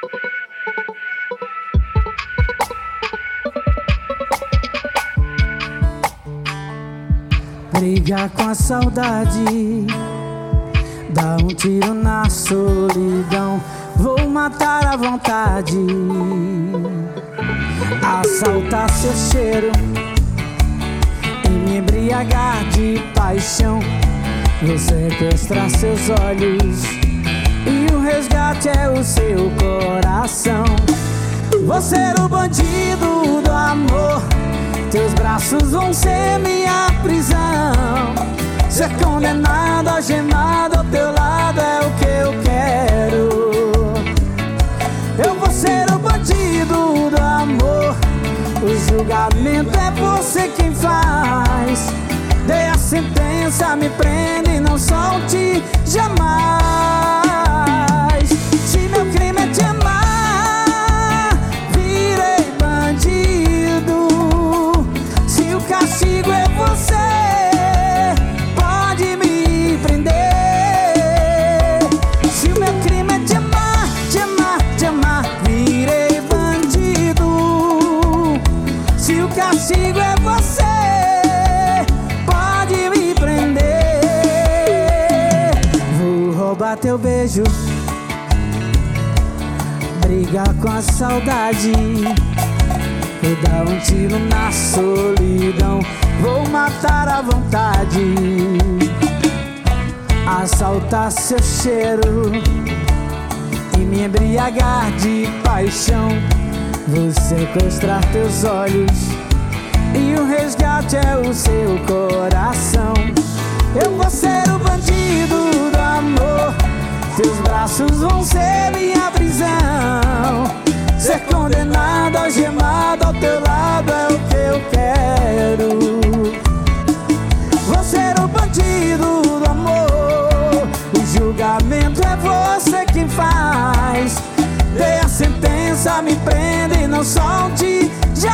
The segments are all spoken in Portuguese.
Brigar com a saudade, dar um tiro na solidão, vou matar a vontade, assaltar seu cheiro e me embriagar de paixão, vou sequestrar seus olhos e o resgate é o seu coração. Vou ser o bandido do amor, teus braços vão ser minha prisão. Ser condenado, algemado ao teu lado é o que eu quero. Eu vou ser o bandido do amor, o julgamento é você quem faz. Dê a sentença, me prende, não solte jamais. Se meu crime é te amar, virei bandido. Se o castigo é você, pode me prender. Se o meu crime é te amar, te amar, te amar, virei bandido. Se o castigo é você, pode me prender. Vou roubar teu beijo, brigar com a saudade, vou dar um tiro na solidão, vou matar a vontade, assaltar seu cheiro e me embriagar de paixão, vou sequestrar teus olhos e o resgate é o seu coração. Eu vou ser o bandido do amor, teus braços vão ser minha prisão. Ser condenado, algemado ao teu lado é o que eu quero. Vou ser o bandido do amor, o julgamento é você quem faz. Dê a sentença, me prende, não solte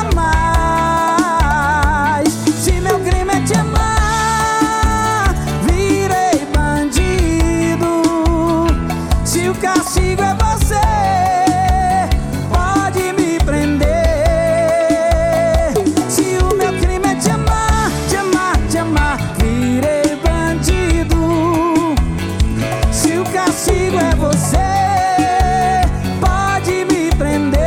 jamais. Se meu crime é te amar, virei bandido. Se o castigo é você, pode me prender. Se o meu crime é te amar, te amar, te amar, virei bandido. Se o castigo é você, pode me prender.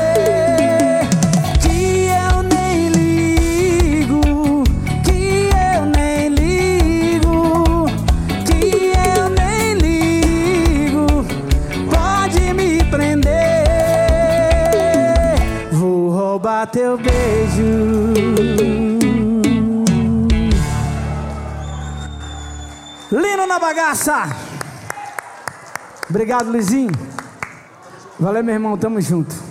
Que eu nem ligo, que eu nem ligo, que eu nem ligo, pode me prender. Vou roubar teu beijo. Lino na bagaça. Obrigado, Luizinho. Valeu, meu irmão, tamo junto.